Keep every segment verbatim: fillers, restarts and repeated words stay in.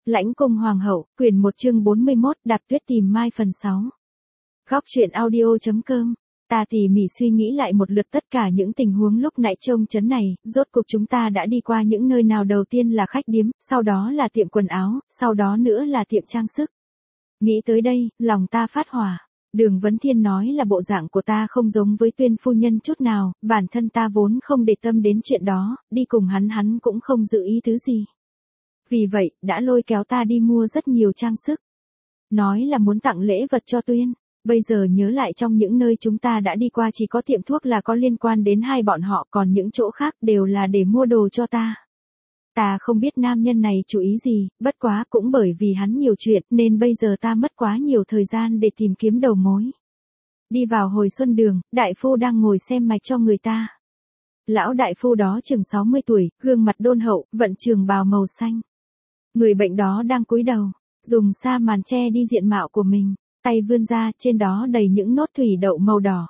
Lãnh cung hoàng hậu, quyển một chương bốn mươi mốt, Đạp tuyết tìm mai phần sáu. Góc truyện audio.com. Ta tỉ mỉ suy nghĩ lại một lượt tất cả những tình huống lúc nãy trông chấn này, rốt cuộc chúng ta đã đi qua những nơi nào. Đầu tiên là khách điếm, sau đó là tiệm quần áo, sau đó nữa là tiệm trang sức. Nghĩ tới đây, lòng ta phát hỏa. Đường Vấn Thiên nói là bộ dạng của ta không giống với Tuyên phu nhân chút nào, bản thân ta vốn không để tâm đến chuyện đó, đi cùng hắn hắn cũng không giữ ý thứ gì. Vì vậy, đã lôi kéo ta đi mua rất nhiều trang sức. Nói là muốn tặng lễ vật cho Tuyên. Bây giờ nhớ lại trong những nơi chúng ta đã đi qua chỉ có tiệm thuốc là có liên quan đến hai bọn họ, còn những chỗ khác đều là để mua đồ cho ta. Ta không biết nam nhân này chú ý gì, bất quá cũng bởi vì hắn nhiều chuyện nên bây giờ ta mất quá nhiều thời gian để tìm kiếm đầu mối. Đi vào hồi xuân đường, đại phu đang ngồi xem mạch cho người ta. Lão đại phu đó chừng sáu mươi tuổi, gương mặt đôn hậu, vận trường bào màu xanh. Người bệnh đó đang cúi đầu, dùng sa màn che đi diện mạo của mình, tay vươn ra, trên đó đầy những nốt thủy đậu màu đỏ.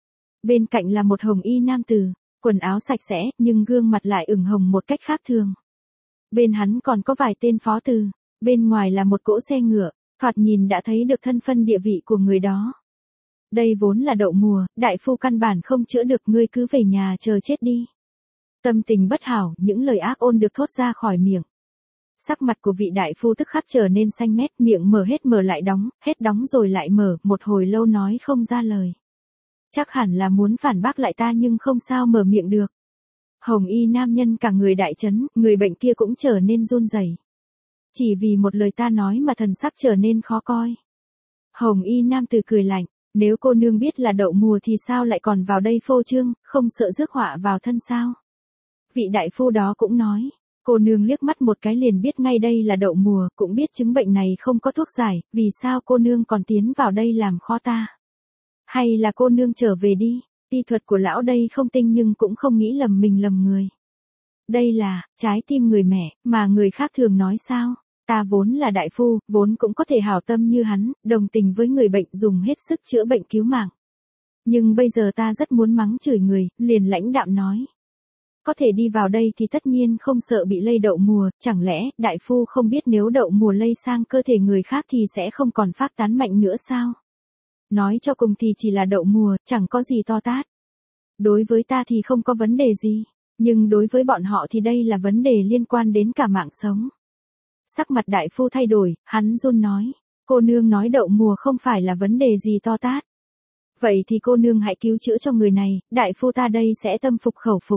Bên cạnh là một hồng y nam tử, quần áo sạch sẽ, nhưng gương mặt lại ửng hồng một cách khác thường. Bên hắn còn có vài tên phó từ, bên ngoài là một cỗ xe ngựa, thoạt nhìn đã thấy được thân phân địa vị của người đó. Đây vốn là đậu mùa, đại phu căn bản không chữa được, ngươi cứ về nhà chờ chết đi. Tâm tình bất hảo, những lời ác ôn được thốt ra khỏi miệng. Sắc mặt của vị đại phu tức khắc trở nên xanh mét, miệng mở hết mở lại đóng, hết đóng rồi lại mở, một hồi lâu nói không ra lời. Chắc hẳn là muốn phản bác lại ta nhưng không sao mở miệng được. Hồng y nam nhân cả người đại chấn, người bệnh kia cũng trở nên run rẩy. Chỉ vì một lời ta nói mà thần sắc trở nên khó coi. Hồng y nam tử cười lạnh, nếu cô nương biết là đậu mùa thì sao lại còn vào đây phô trương, không sợ rước họa vào thân sao? Vị đại phu đó cũng nói. Cô nương liếc mắt một cái liền biết ngay đây là đậu mùa, cũng biết chứng bệnh này không có thuốc giải, vì sao cô nương còn tiến vào đây làm khó ta? Hay là cô nương trở về đi, y thuật của lão đây không tinh nhưng cũng không nghĩ lầm mình lầm người. Đây là, trái tim người mẹ, mà người khác thường nói sao? Ta vốn là đại phu, vốn cũng có thể hảo tâm như hắn, đồng tình với người bệnh dùng hết sức chữa bệnh cứu mạng. Nhưng bây giờ ta rất muốn mắng chửi người, liền lãnh đạm nói. Có thể đi vào đây thì tất nhiên không sợ bị lây đậu mùa, chẳng lẽ đại phu không biết nếu đậu mùa lây sang cơ thể người khác thì sẽ không còn phát tán mạnh nữa sao? Nói cho cùng thì chỉ là đậu mùa, chẳng có gì to tát. Đối với ta thì không có vấn đề gì, nhưng đối với bọn họ thì đây là vấn đề liên quan đến cả mạng sống. Sắc mặt đại phu thay đổi, hắn run nói, cô nương nói đậu mùa không phải là vấn đề gì to tát. Vậy thì cô nương hãy cứu chữa cho người này, đại phu ta đây sẽ tâm phục khẩu phục.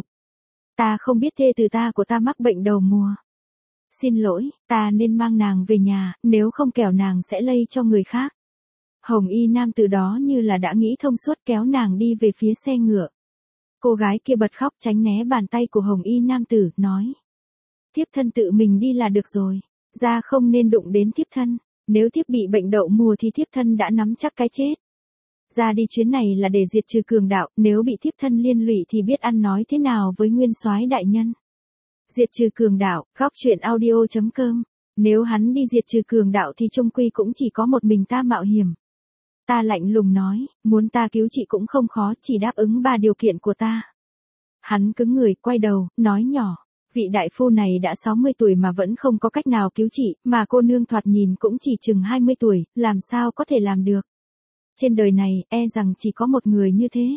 Ta không biết thê từ ta của ta mắc bệnh đầu mùa. Xin lỗi, ta nên mang nàng về nhà, nếu không kẻo nàng sẽ lây cho người khác. Hồng y nam từ đó như là đã nghĩ thông suốt kéo nàng đi về phía xe ngựa. Cô gái kia bật khóc tránh né bàn tay của hồng y nam tử, nói. Thiếp thân tự mình đi là được rồi, ra không nên đụng đến thiếp thân, nếu thiếp bị bệnh đậu mùa thì thiếp thân đã nắm chắc cái chết. Ra đi chuyến này là để diệt trừ cường đạo, nếu bị thiếp thân liên lụy thì biết ăn nói thế nào với nguyên soái đại nhân. Diệt trừ cường đạo, góc truyện audio.com. Nếu hắn đi diệt trừ cường đạo thì chung quy cũng chỉ có một mình ta mạo hiểm. Ta lạnh lùng nói, muốn ta cứu chị cũng không khó, chỉ đáp ứng ba điều kiện của ta. Hắn cứng người, quay đầu, nói nhỏ. Vị đại phu này đã sáu mươi tuổi mà vẫn không có cách nào cứu chị, mà cô nương thoạt nhìn cũng chỉ chừng hai mươi tuổi, làm sao có thể làm được. Trên đời này, e rằng chỉ có một người như thế.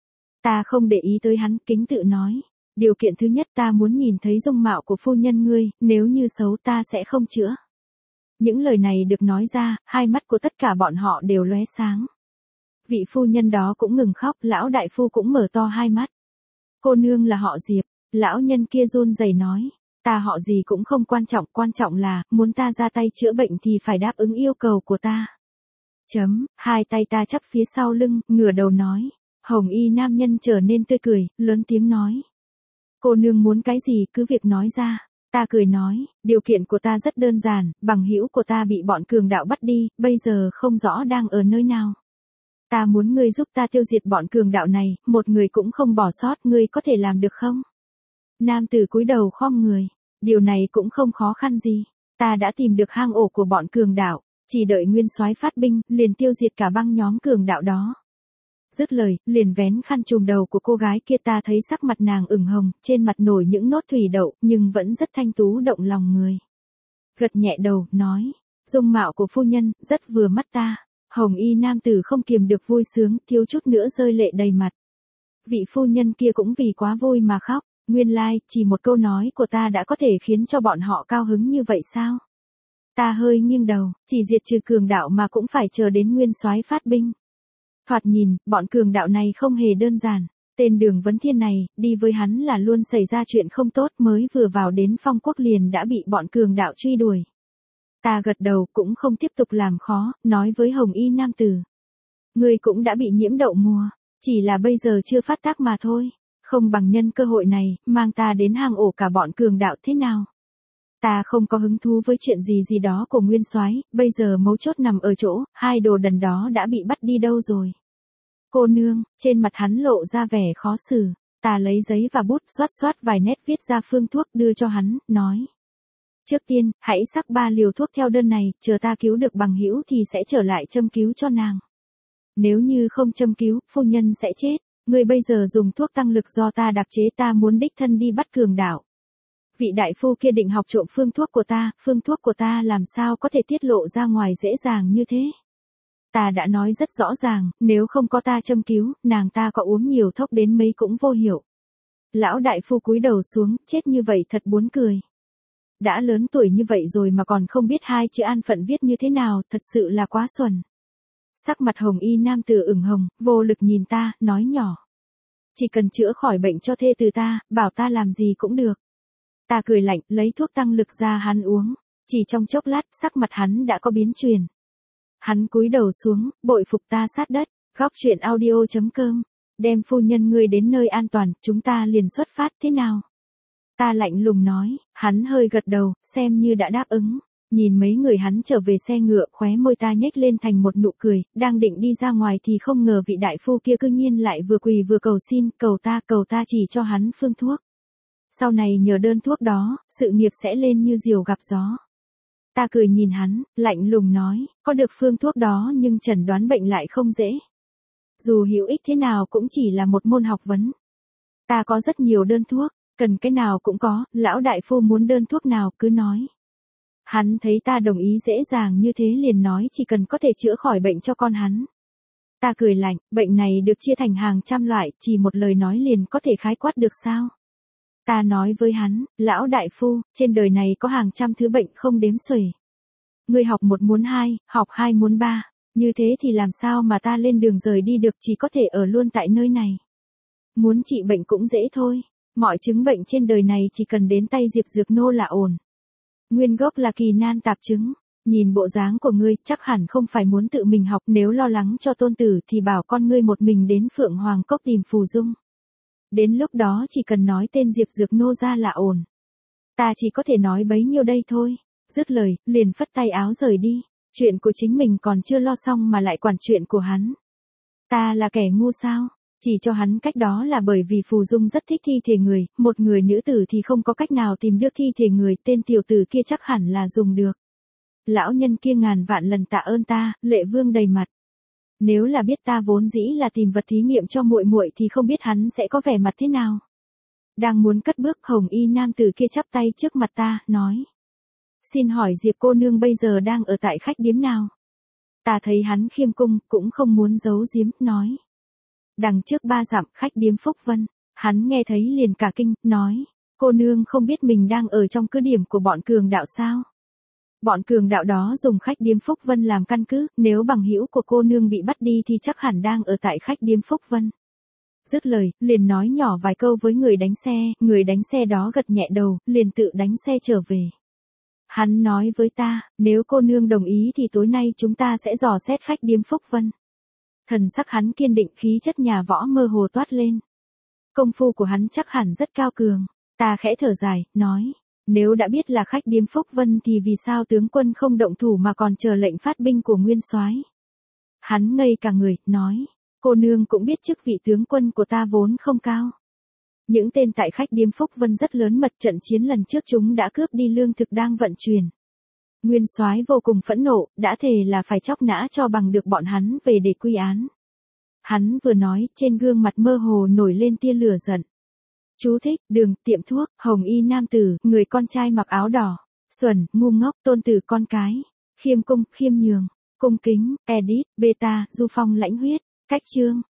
Ta không để ý tới hắn, kính tự nói. Điều kiện thứ nhất ta muốn nhìn thấy dung mạo của phu nhân ngươi, nếu như xấu ta sẽ không chữa. Những lời này được nói ra, hai mắt của tất cả bọn họ đều lóe sáng. Vị phu nhân đó cũng ngừng khóc, lão đại phu cũng mở to hai mắt. Cô nương là họ Diệp, lão nhân kia run rẩy nói. Ta họ gì cũng không quan trọng, quan trọng là, muốn ta ra tay chữa bệnh thì phải đáp ứng yêu cầu của ta. Chấm, hai tay ta chắp phía sau lưng, ngửa đầu nói. Hồng y nam nhân trở nên tươi cười, lớn tiếng nói. Cô nương muốn cái gì cứ việc nói ra. Ta cười nói, điều kiện của ta rất đơn giản, bằng hữu của ta bị bọn cường đạo bắt đi, bây giờ không rõ đang ở nơi nào. Ta muốn ngươi giúp ta tiêu diệt bọn cường đạo này, một người cũng không bỏ sót, ngươi có thể làm được không? Nam tử cúi đầu khom người, điều này cũng không khó khăn gì. Ta đã tìm được hang ổ của bọn cường đạo. Chỉ đợi nguyên soái phát binh, liền tiêu diệt cả băng nhóm cường đạo đó. Dứt lời, liền vén khăn trùm đầu của cô gái kia, ta thấy sắc mặt nàng ửng hồng, trên mặt nổi những nốt thủy đậu, nhưng vẫn rất thanh tú động lòng người. Gật nhẹ đầu, nói. Dung mạo của phu nhân, rất vừa mắt ta. Hồng y nam tử không kiềm được vui sướng, thiếu chút nữa rơi lệ đầy mặt. Vị phu nhân kia cũng vì quá vui mà khóc. Nguyên lai, chỉ một câu nói của ta đã có thể khiến cho bọn họ cao hứng như vậy sao? Ta hơi nghiêng đầu, chỉ diệt trừ cường đạo mà cũng phải chờ đến nguyên soái phát binh. Thoạt nhìn, bọn cường đạo này không hề đơn giản. Tên Đường Vấn Thiên này, đi với hắn là luôn xảy ra chuyện không tốt, mới vừa vào đến Phong Quốc liền đã bị bọn cường đạo truy đuổi. Ta gật đầu cũng không tiếp tục làm khó, nói với Hồng y nam tử. Ngươi cũng đã bị nhiễm đậu mùa, chỉ là bây giờ chưa phát tác mà thôi. Không bằng nhân cơ hội này, mang ta đến hang ổ cả bọn cường đạo thế nào? Ta không có hứng thú với chuyện gì gì đó của nguyên soái, bây giờ mấu chốt nằm ở chỗ, hai đồ đần đó đã bị bắt đi đâu rồi? Cô nương, trên mặt hắn lộ ra vẻ khó xử, ta lấy giấy và bút xoát xoát vài nét viết ra phương thuốc đưa cho hắn, nói. Trước tiên, hãy sắc ba liều thuốc theo đơn này, chờ ta cứu được bằng hữu thì sẽ trở lại châm cứu cho nàng. Nếu như không châm cứu, phu nhân sẽ chết. Ngươi bây giờ dùng thuốc tăng lực do ta đặc chế, ta muốn đích thân đi bắt cường đạo. Vị đại phu kia định học trộm phương thuốc của ta, phương thuốc của ta làm sao có thể tiết lộ ra ngoài dễ dàng như thế. Ta đã nói rất rõ ràng, nếu không có ta châm cứu, nàng ta có uống nhiều thuốc đến mấy cũng vô hiệu. Lão đại phu cúi đầu xuống, chết như vậy thật buồn cười. Đã lớn tuổi như vậy rồi mà còn không biết hai chữ an phận viết như thế nào, thật sự là quá xuẩn. Sắc mặt Hồng y nam tử ửng hồng, vô lực nhìn ta, nói nhỏ. Chỉ cần chữa khỏi bệnh cho thê từ ta, bảo ta làm gì cũng được. Ta cười lạnh, lấy thuốc tăng lực ra hắn uống. Chỉ trong chốc lát, sắc mặt hắn đã có biến chuyển. Hắn cúi đầu xuống, bội phục ta sát đất. Góc truyện audio chấm com. Đem phu nhân ngươi đến nơi an toàn, chúng ta liền xuất phát thế nào? Ta lạnh lùng nói, hắn hơi gật đầu, xem như đã đáp ứng. Nhìn mấy người hắn trở về xe ngựa, khóe môi ta nhếch lên thành một nụ cười, đang định đi ra ngoài thì không ngờ vị đại phu kia cư nhiên lại vừa quỳ vừa cầu xin, cầu ta, cầu ta chỉ cho hắn phương thuốc. Sau này nhờ đơn thuốc đó, sự nghiệp sẽ lên như diều gặp gió. Ta cười nhìn hắn, lạnh lùng nói, có được phương thuốc đó nhưng chẩn đoán bệnh lại không dễ. Dù hữu ích thế nào cũng chỉ là một môn học vấn. Ta có rất nhiều đơn thuốc, cần cái nào cũng có, lão đại phu muốn đơn thuốc nào cứ nói. Hắn thấy ta đồng ý dễ dàng như thế liền nói chỉ cần có thể chữa khỏi bệnh cho con hắn. Ta cười lạnh, bệnh này được chia thành hàng trăm loại, chỉ một lời nói liền có thể khái quát được sao? Ta nói với hắn, lão đại phu, trên đời này có hàng trăm thứ bệnh không đếm xuể. Người học một muốn hai, học hai muốn ba, như thế thì làm sao mà ta lên đường rời đi được, chỉ có thể ở luôn tại nơi này. Muốn trị bệnh cũng dễ thôi, mọi chứng bệnh trên đời này chỉ cần đến tay Diệp Dược Nô là ổn. Nguyên gốc là kỳ nan tạp chứng, nhìn bộ dáng của ngươi chắc hẳn không phải muốn tự mình học, nếu lo lắng cho tôn tử thì bảo con ngươi một mình đến Phượng Hoàng Cốc tìm phù dung. Đến lúc đó chỉ cần nói tên Diệp Dược Nô ra là ổn. Ta chỉ có thể nói bấy nhiêu đây thôi. Dứt lời, liền phất tay áo rời đi. Chuyện của chính mình còn chưa lo xong mà lại quản chuyện của hắn. Ta là kẻ ngu sao? Chỉ cho hắn cách đó là bởi vì phù dung rất thích thi thể người, một người nữ tử thì không có cách nào tìm được thi thể người, tên tiểu tử kia chắc hẳn là dùng được. Lão nhân kia ngàn vạn lần tạ ơn ta, lệ vương đầy mặt. Nếu là biết ta vốn dĩ là tìm vật thí nghiệm cho muội muội thì không biết hắn sẽ có vẻ mặt thế nào. Đang muốn cất bước, Hồng y nam tử kia chắp tay trước mặt ta, nói. Xin hỏi Diệp cô nương bây giờ đang ở tại khách điếm nào? Ta thấy hắn khiêm cung, cũng không muốn giấu giếm, nói. Đằng trước ba dặm, khách điếm Phúc Vân. Hắn nghe thấy liền cả kinh, nói. Cô nương không biết mình đang ở trong cứ điểm của bọn cường đạo sao? Bọn cường đạo đó dùng khách điếm Phúc Vân làm căn cứ, nếu bằng hữu của cô nương bị bắt đi thì chắc hẳn đang ở tại khách điếm Phúc Vân. Dứt lời, liền nói nhỏ vài câu với người đánh xe, người đánh xe đó gật nhẹ đầu, liền tự đánh xe trở về. Hắn nói với ta, nếu cô nương đồng ý thì tối nay chúng ta sẽ dò xét khách điếm Phúc Vân. Thần sắc hắn kiên định, khí chất nhà võ mơ hồ toát lên. Công phu của hắn chắc hẳn rất cao cường. Ta khẽ thở dài, nói. Nếu đã biết là khách điếm Phúc Vân thì vì sao tướng quân không động thủ mà còn chờ lệnh phát binh của nguyên soái? Hắn ngây cả người, nói. Cô nương cũng biết chức vị tướng quân của ta vốn không cao. Những tên tại khách điếm Phúc Vân rất lớn mật, trận chiến lần trước chúng đã cướp đi lương thực đang vận chuyển. Nguyên soái vô cùng phẫn nộ, đã thề là phải chóc nã cho bằng được bọn hắn về để quy án. Hắn vừa nói, trên gương mặt mơ hồ nổi lên tia lửa giận. Chú thích, đường, tiệm thuốc, Hồng y nam tử, người con trai mặc áo đỏ. Xuẩn, ngu ngốc, tôn tử con cái. Khiêm cung, khiêm nhường. Cung kính, edit, beta, du phong lãnh huyết. Cách chương.